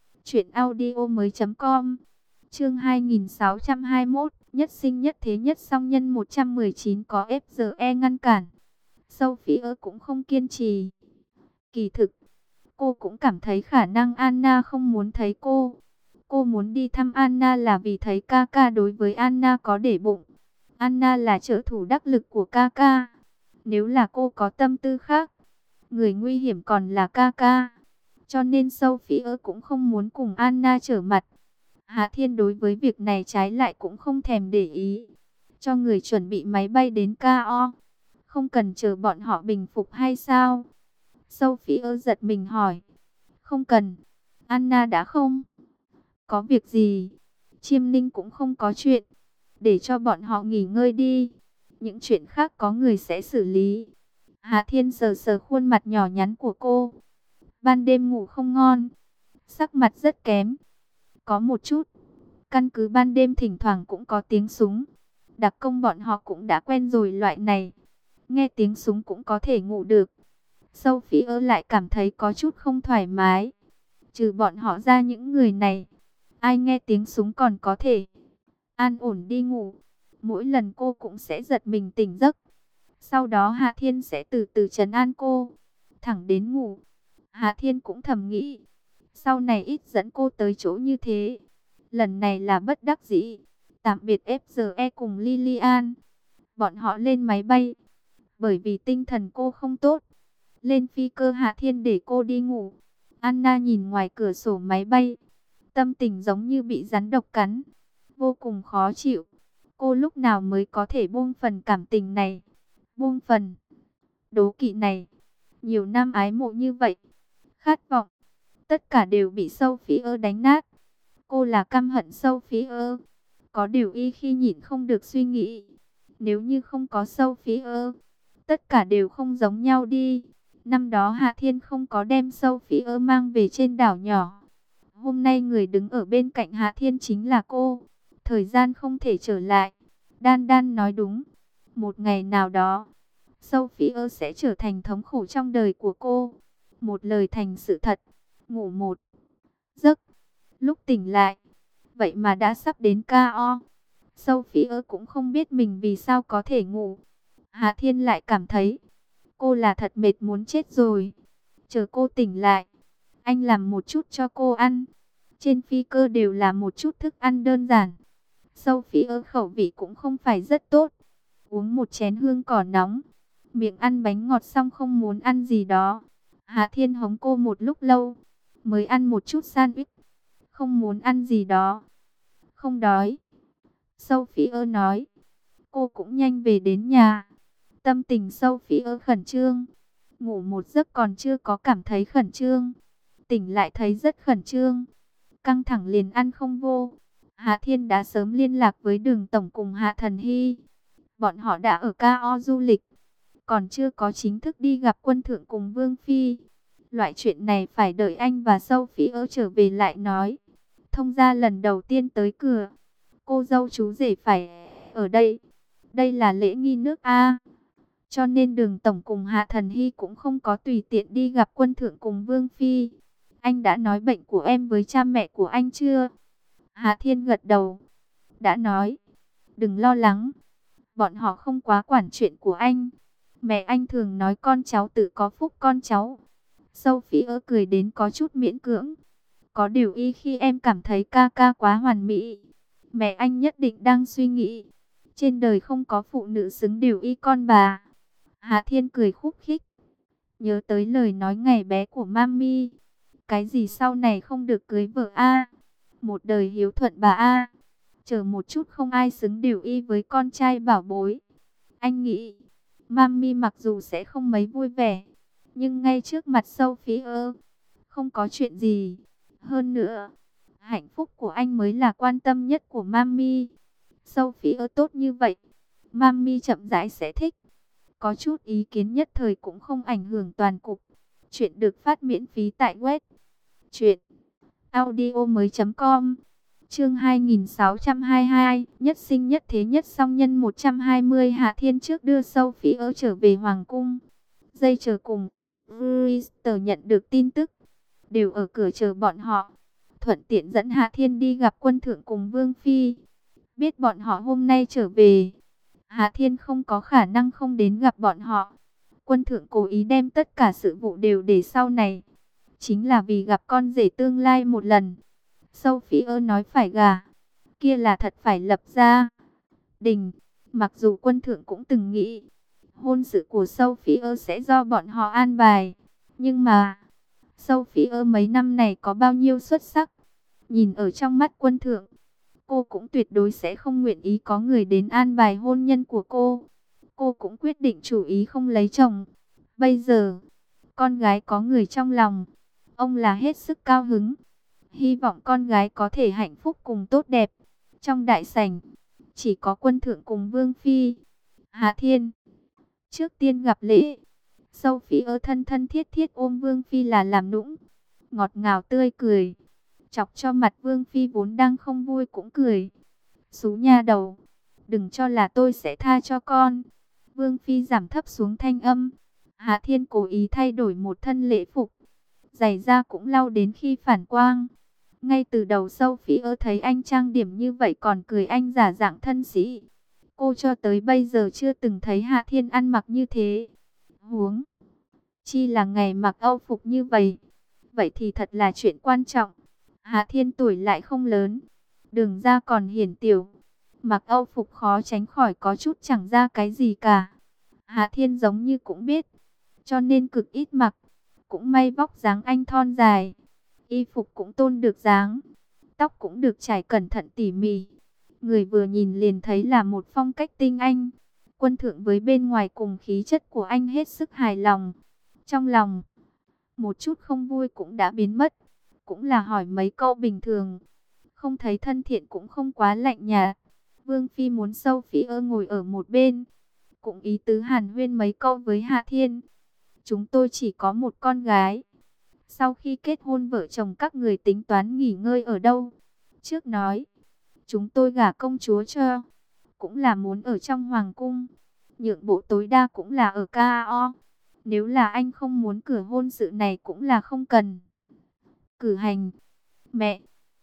truyệnaudiomoi.com. Chương 2621, nhất sinh nhất thế nhất song nhân 119 có FGE ngăn cản. Sophie cũng không kiên trì. Kỳ thực, cô cũng cảm thấy khả năng Anna không muốn thấy cô. Cô muốn đi thăm Anna là vì thấy Kaka đối với Anna có để bụng. Anna là trợ thủ đắc lực của Kaka. Nếu là cô có tâm tư khác, người nguy hiểm còn là Kaka. Cho nên Sophie cũng không muốn cùng Anna trở mặt. Hạ Thiên đối với việc này trái lại cũng không thèm để ý. Cho người chuẩn bị máy bay đến KO. Không cần chờ bọn họ bình phục hay sao? Sophie giật mình hỏi. Không cần. Anna đã không có việc gì. Chiêm Ninh cũng không có chuyện. Để cho bọn họ nghỉ ngơi đi. Những chuyện khác có người sẽ xử lý. Hạ Thiên sờ sờ khuôn mặt nhỏ nhắn của cô. Ban đêm ngủ không ngon. Sắc mặt rất kém. Có một chút. Căn cứ ban đêm thỉnh thoảng cũng có tiếng súng. Đặc công bọn họ cũng đã quen rồi loại này. Nghe tiếng súng cũng có thể ngủ được. Sophie lại cảm thấy có chút không thoải mái. Trừ bọn họ ra những người này, ai nghe tiếng súng còn có thể an ổn đi ngủ. Mỗi lần cô cũng sẽ giật mình tỉnh giấc. Sau đó Hạ Thiên sẽ từ từ trấn an cô, thẳng đến ngủ. Hạ Thiên cũng thầm nghĩ, sau này ít dẫn cô tới chỗ như thế. Lần này là bất đắc dĩ. Tạm biệt FGE cùng Lilian. Bọn họ lên máy bay. Bởi vì tinh thần cô không tốt, lên phi cơ Hạ Thiên để cô đi ngủ. Anna nhìn ngoài cửa sổ máy bay. Tâm tình giống như bị rắn độc cắn. Vô cùng khó chịu. Cô lúc nào mới có thể buông phần cảm tình này? Buông phần đố kỵ này. Nhiều năm ái mộ như vậy. Khát vọng. Tất cả đều bị Sophie đánh nát. Cô là căm hận Sophie. Có điều y khi nhịn không được suy nghĩ. Nếu như không có Sophie, tất cả đều không giống nhau đi. Năm đó Hạ Thiên không có đem Sophie mang về trên đảo nhỏ. Hôm nay người đứng ở bên cạnh Hạ Thiên chính là cô. Thời gian không thể trở lại. Đan Đan nói đúng. Một ngày nào đó, Sophie sẽ trở thành thống khổ trong đời của cô. Một lời thành sự thật. Ngủ một giấc. Lúc tỉnh lại, vậy mà đã sắp đến KO. Sophie cũng không biết mình vì sao có thể ngủ. Hạ Thiên lại cảm thấy cô là thật mệt muốn chết rồi. Chờ cô tỉnh lại, anh làm một chút cho cô ăn. Trên phi cơ đều là một chút thức ăn đơn giản. Sophie khẩu vị cũng không phải rất tốt. Uống một chén hương cỏ nóng, miệng ăn bánh ngọt xong không muốn ăn gì đó. Hạ Thiên hống cô một lúc lâu, mới ăn một chút sandwich. Không muốn ăn gì đó. Không đói. Sophie nói. Cô cũng nhanh về đến nhà. Tâm tình Sophie khẩn trương. Ngủ một giấc còn chưa có cảm thấy khẩn trương. Tỉnh lại thấy rất khẩn trương. Căng thẳng liền ăn không vô. Hạ Thiên đã sớm liên lạc với Đường Tổng cùng Hạ Thần Hy. Bọn họ đã ở KO du lịch. Còn chưa có chính thức đi gặp quân thượng cùng Vương Phi. Loại chuyện này phải đợi anh và Sophie trở về lại nói. Thông gia lần đầu tiên tới cửa. Cô dâu chú rể phải ở đây. Đây là lễ nghi nước A. Cho nên Đường Tổng cùng Hạ Thần Hy cũng không có tùy tiện đi gặp quân thượng cùng Vương Phi. Anh đã nói bệnh của em với cha mẹ của anh chưa? Hạ Thiên gật đầu. Đã nói. Đừng lo lắng. Bọn họ không quá quản chuyện của anh. Mẹ anh thường nói con cháu tự có phúc con cháu. Sophie cười đến có chút miễn cưỡng. Có điều y khi em cảm thấy Kaka quá hoàn mỹ. Mẹ anh nhất định đang suy nghĩ. Trên đời không có phụ nữ xứng điều y con bà. Hạ Thiên cười khúc khích. Nhớ tới lời nói ngày bé của Mami. Cái gì sau này không được cưới vợ A. Một đời hiếu thuận bà A. Chờ một chút không ai xứng điều y với con trai bảo bối. Anh nghĩ, Mami mặc dù sẽ không mấy vui vẻ. Nhưng ngay trước mặt Sophie không có chuyện gì. Hơn nữa, hạnh phúc của anh mới là quan tâm nhất của Mami. Sophie tốt như vậy, Mami chậm rãi sẽ thích. Có chút ý kiến nhất thời cũng không ảnh hưởng toàn cục. Chuyện được phát miễn phí tại web truyệnaudiomoi.com. Chương 2622, nhất sinh nhất thế nhất song nhân 120. Hạ Thiên trước đưa Sophie trở về hoàng cung. Dây chờ cùng Brewster nhận được tin tức, đều ở cửa chờ bọn họ. Thuận tiện dẫn Hạ Thiên đi gặp quân thượng cùng Vương Phi. Biết bọn họ hôm nay trở về, Hạ Thiên không có khả năng không đến gặp bọn họ. Quân thượng cố ý đem tất cả sự vụ đều để sau này, chính là vì gặp con rể tương lai một lần. Sophie nói phải gả, kia là thật phải lập gia đình. Mặc dù quân thượng cũng từng nghĩ hôn sự của Sophie sẽ do bọn họ an bài, nhưng mà Sophie mấy năm này có bao nhiêu xuất sắc, nhìn ở trong mắt quân thượng, cô cũng tuyệt đối sẽ không nguyện ý có người đến an bài hôn nhân của cô. Cô cũng quyết định chủ ý không lấy chồng. Bây giờ, con gái có người trong lòng, ông là hết sức cao hứng. Hy vọng con gái có thể hạnh phúc cùng tốt đẹp. Trong đại sảnh, chỉ có quân thượng cùng Vương Phi. Hạ Thiên trước tiên gặp lễ. Sophie thân thân thiết thiết ôm Vương Phi là làm nũng, ngọt ngào tươi cười, chọc cho mặt Vương Phi vốn đang không vui cũng cười. Xú nha đầu, đừng cho là tôi sẽ tha cho con. Vương Phi giảm thấp xuống thanh âm. Hạ Thiên cố ý thay đổi một thân lễ phục, giày da cũng lau đến khi phản quang. Ngay từ đầu Sophie thấy anh trang điểm như vậy còn cười anh giả dạng thân sĩ. Cô cho tới bây giờ chưa từng thấy Hạ Thiên ăn mặc như thế. Huống chi là ngày mặc âu phục như vậy. Vậy thì thật là chuyện quan trọng. Hạ Thiên tuổi lại không lớn, đường ra còn hiển tiểu, mặc âu phục khó tránh khỏi có chút chẳng ra cái gì cả. Hạ Thiên giống như cũng biết, cho nên cực ít mặc. Cũng may vóc dáng anh thon dài, y phục cũng tôn được dáng, tóc cũng được trải cẩn thận tỉ mỉ. Người vừa nhìn liền thấy là một phong cách tinh anh. Quân thượng với bên ngoài cùng khí chất của anh hết sức hài lòng. Trong lòng, một chút không vui cũng đã biến mất. Cũng là hỏi mấy câu bình thường, không thấy thân thiện cũng không quá lạnh nhạt. Vương Phi muốn Sophie ngồi ở một bên, cũng ý tứ hàn huyên mấy câu với Hạ Thiên. Chúng tôi chỉ có một con gái. Sau khi kết hôn vợ chồng các người tính toán nghỉ ngơi ở đâu? Trước nói, chúng tôi gả công chúa cho, cũng là muốn ở trong hoàng cung. Nhượng bộ tối đa cũng là ở KAO. Nếu là anh không muốn cử hôn sự này cũng là không cần cử hành. Mẹ!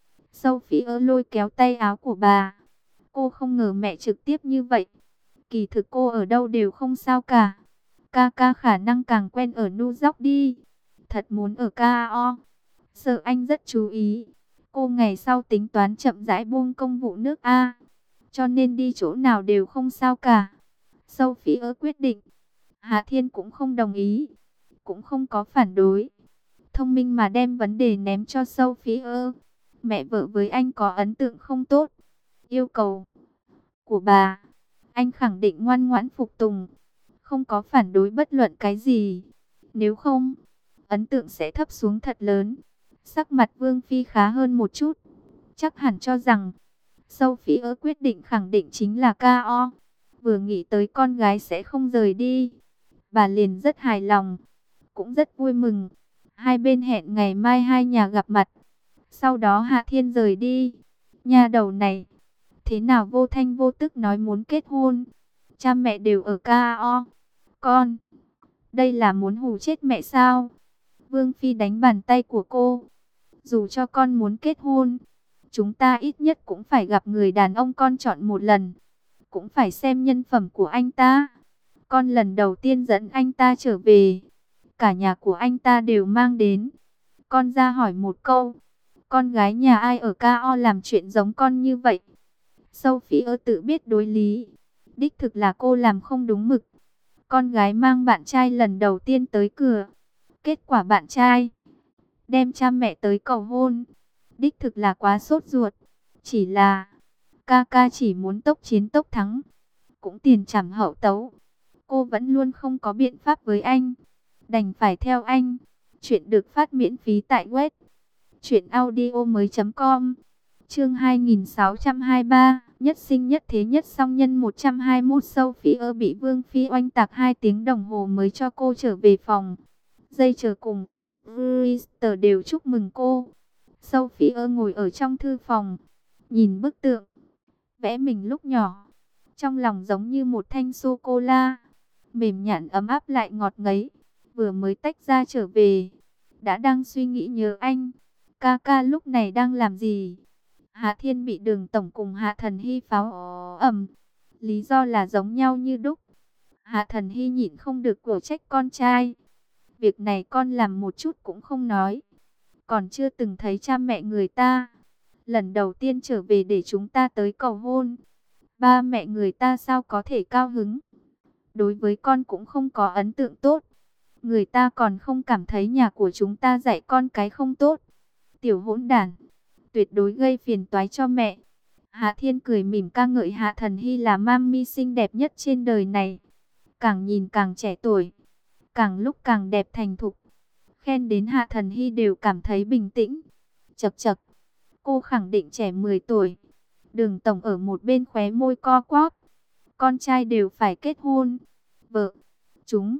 Sophie lôi kéo tay áo của bà. Cô không ngờ mẹ trực tiếp như vậy. Kỳ thực cô ở đâu đều không sao cả. Ca khả năng càng quen ở New York đi. Thật muốn ở KAO, sợ anh rất chú ý. Cô ngày sau tính toán chậm rãi buông công vụ nước A, cho nên đi chỗ nào đều không sao cả. Sophie quyết định. Hạ Thiên cũng không đồng ý, cũng không có phản đối. Thông minh mà đem vấn đề ném cho Sophie. Mẹ vợ với anh có ấn tượng không tốt. Yêu cầu của bà, anh khẳng định ngoan ngoãn phục tùng, không có phản đối bất luận cái gì. Nếu không, ấn tượng sẽ thấp xuống thật lớn. Sắc mặt Vương Phi khá hơn một chút, chắc hẳn cho rằng Sophie quyết định khẳng định chính là KO. Vừa nghĩ tới con gái sẽ không rời đi, bà liền rất hài lòng, cũng rất vui mừng. Hai bên hẹn ngày mai hai nhà gặp mặt. Sau đó Hạ Thiên rời đi. Nhà đầu này, thế nào vô thanh vô tức nói muốn kết hôn? Cha mẹ đều ở KAO. Con, đây là muốn hù chết mẹ sao? Vương Phi đánh bàn tay của cô. Dù cho con muốn kết hôn, chúng ta ít nhất cũng phải gặp người đàn ông con chọn một lần. Cũng phải xem nhân phẩm của anh ta. Con lần đầu tiên dẫn anh ta trở về, cả nhà của anh ta đều mang đến. Con ra hỏi một câu, con gái nhà ai ở KO làm chuyện giống con như vậy? Sophie tự biết đối lý, đích thực là cô làm không đúng mực. Con gái mang bạn trai lần đầu tiên tới cửa, kết quả bạn trai đem cha mẹ tới cầu hôn, đích thực là quá sốt ruột. Chỉ là ca chỉ muốn tốc chiến tốc thắng, cũng tiền trảm hậu tấu. Cô vẫn luôn không có biện pháp với anh, đành phải theo anh. Chuyện được phát miễn phí tại web truyệnaudiomoi.com. Chương 2623. Nhất sinh nhất thế nhất song nhân 121. Sophie bị Vương Phi oanh tạc 2 tiếng đồng hồ mới cho cô trở về phòng. Dây chờ cùng Brewster đều chúc mừng cô. Sophie ngồi ở trong thư phòng, nhìn bức tượng vẽ mình lúc nhỏ, trong lòng giống như một thanh sô-cô-la, mềm nhẵn ấm áp lại ngọt ngấy. Vừa mới tách ra trở về, đã đang suy nghĩ nhớ anh. Ca ca lúc này đang làm gì? Hạ Thiên bị Đường tổng cùng Hạ Thần Hy pháo ầm, lý do là giống nhau như đúc. Hạ Thần Hy nhịn không được của trách con trai. Việc này con làm một chút cũng không nói. Còn chưa từng thấy cha mẹ người ta. Lần đầu tiên trở về để chúng ta tới cầu hôn. Ba mẹ người ta sao có thể cao hứng? Đối với con cũng không có ấn tượng tốt. Người ta còn không cảm thấy nhà của chúng ta dạy con cái không tốt. Tiểu hỗn đản, tuyệt đối gây phiền toái cho mẹ. Hạ Thiên cười mỉm ca ngợi Hạ Thần Hy là mami xinh đẹp nhất trên đời này. Càng nhìn càng trẻ tuổi, càng lúc càng đẹp thành thục. Khen đến Hạ Thần Hy đều cảm thấy bình tĩnh. Chậc chậc, cô khẳng định trẻ 10 tuổi. Đường tổng ở một bên khóe môi co quắp. Con trai đều phải kết hôn. Vợ, chúng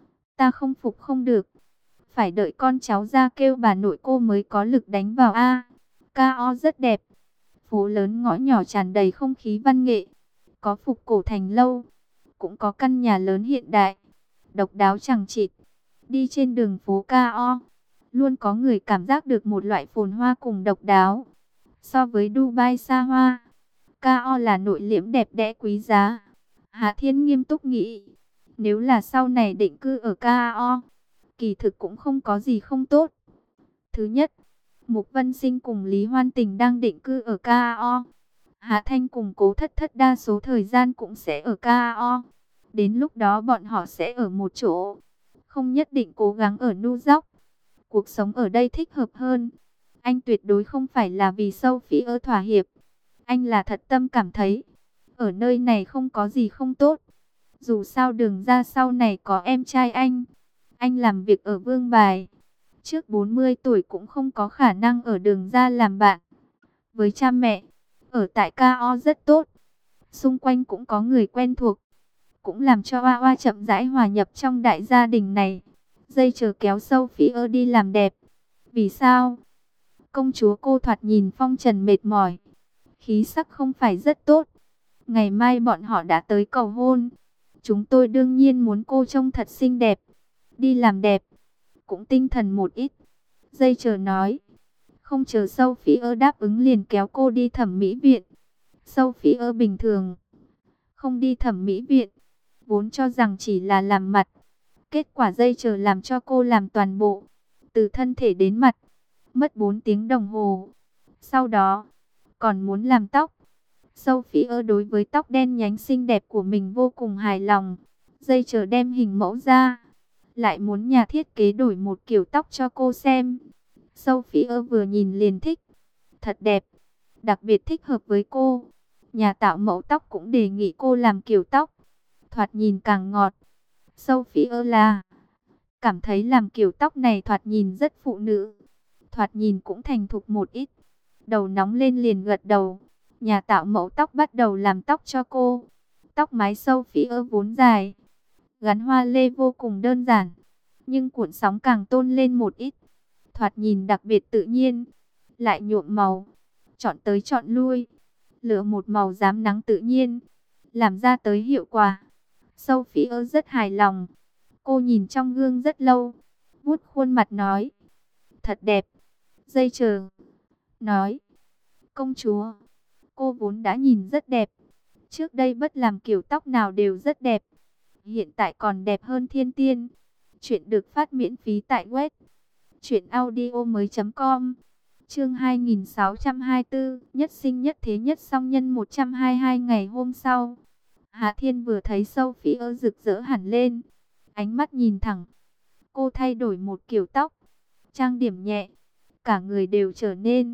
ta không phục không được. Phải đợi con cháu ra kêu bà nội cô mới có lực đánh vào a. Cao rất đẹp. Phố lớn ngõ nhỏ tràn đầy không khí văn nghệ. Có phục cổ thành lâu, cũng có căn nhà lớn hiện đại, độc đáo chằng chịt. Đi trên đường phố Cao, luôn có người cảm giác được một loại phồn hoa cùng độc đáo. So với Dubai xa hoa, Cao là nội liễm đẹp đẽ quý giá. Hạ Thiên nghiêm túc nghĩ, nếu là sau này định cư ở Cao, kỳ thực cũng không có gì không tốt. Thứ nhất, Mục Vân Sinh cùng Lý Hoan Tình đang định cư ở Cao. Hạ Thanh cùng Cố Thất Thất đa số thời gian cũng sẽ ở Cao. Đến lúc đó bọn họ sẽ ở một chỗ, không nhất định cố gắng ở New York. Cuộc sống ở đây thích hợp hơn. Anh tuyệt đối không phải là vì Sophie thỏa hiệp. Anh là thật tâm cảm thấy, ở nơi này không có gì không tốt. Dù sao Đường ra sau này có em trai anh. Anh làm việc ở Vương Bài. Trước 40 tuổi cũng không có khả năng ở Đường ra làm bạn với cha mẹ. Ở tại Cao rất tốt. Xung quanh cũng có người quen thuộc. Cũng làm cho Hoa Hoa chậm rãi hòa nhập trong đại gia đình này. Dây chờ kéo Sophie đi làm đẹp. Vì sao? Công chúa cô thoạt nhìn phong trần mệt mỏi. Khí sắc không phải rất tốt. Ngày mai bọn họ đã tới cầu hôn. Chúng tôi đương nhiên muốn cô trông thật xinh đẹp. Đi làm đẹp, cũng tinh thần một ít. Dây chờ nói. Không chờ Sophie đáp ứng liền kéo cô đi thẩm mỹ viện. Sophie bình thường không đi thẩm mỹ viện, vốn cho rằng chỉ là làm mặt. Kết quả dây chờ làm cho cô làm toàn bộ, từ thân thể đến mặt, mất 4 tiếng đồng hồ. Sau đó, còn muốn làm tóc. Sophie đối với tóc đen nhánh xinh đẹp của mình vô cùng hài lòng. Dây chờ đem hình mẫu ra, lại muốn nhà thiết kế đổi một kiểu tóc cho cô xem. Sophie vừa nhìn liền thích. Thật đẹp, đặc biệt thích hợp với cô. Nhà tạo mẫu tóc cũng đề nghị cô làm kiểu tóc, thoạt nhìn càng ngọt. Sophie là cảm thấy làm kiểu tóc này thoạt nhìn rất phụ nữ, thoạt nhìn cũng thành thục một ít. Đầu nóng lên liền gật đầu. Nhà tạo mẫu tóc bắt đầu làm tóc cho cô. Tóc mái Sophie vốn dài, gắn hoa lê vô cùng đơn giản, nhưng cuộn sóng càng tôn lên một ít, thoạt nhìn đặc biệt tự nhiên. Lại nhuộm màu, chọn tới chọn lui, lựa một màu rám nắng tự nhiên, làm ra tới hiệu quả. Sophie rất hài lòng. Cô nhìn trong gương rất lâu, vuốt khuôn mặt nói, thật đẹp. Dây chờ nói, công chúa, cô vốn đã nhìn rất đẹp. Trước đây bất làm kiểu tóc nào đều rất đẹp. Hiện tại còn đẹp hơn thiên tiên. Chuyện được phát miễn phí tại web truyệnaudiomoi.com. Chương 2624, nhất sinh nhất thế nhất song nhân 122. Ngày hôm sau, Hạ Thiên vừa thấy Sophie rực rỡ hẳn lên, ánh mắt nhìn thẳng. Cô thay đổi một kiểu tóc, trang điểm nhẹ, cả người đều trở nên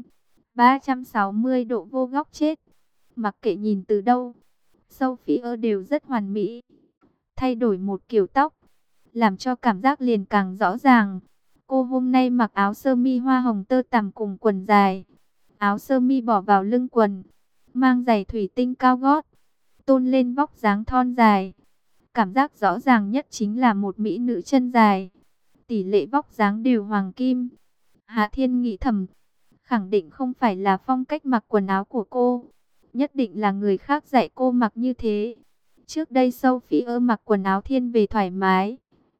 360 độ vô góc chết. Mặc kệ nhìn từ đâu, Sophie đều rất hoàn mỹ. Thay đổi một kiểu tóc, làm cho cảm giác liền càng rõ ràng. Cô hôm nay mặc áo sơ mi hoa hồng tơ tằm cùng quần dài. Áo sơ mi bỏ vào lưng quần, mang giày thủy tinh cao gót, tôn lên vóc dáng thon dài. Cảm giác rõ ràng nhất chính là một mỹ nữ chân dài, tỷ lệ vóc dáng đều hoàng kim. Hạ Thiên nghĩ thầm, khẳng định không phải là phong cách mặc quần áo của cô, nhất định là người khác dạy cô mặc như thế. Trước đây Sophie mặc quần áo thiên về thoải mái,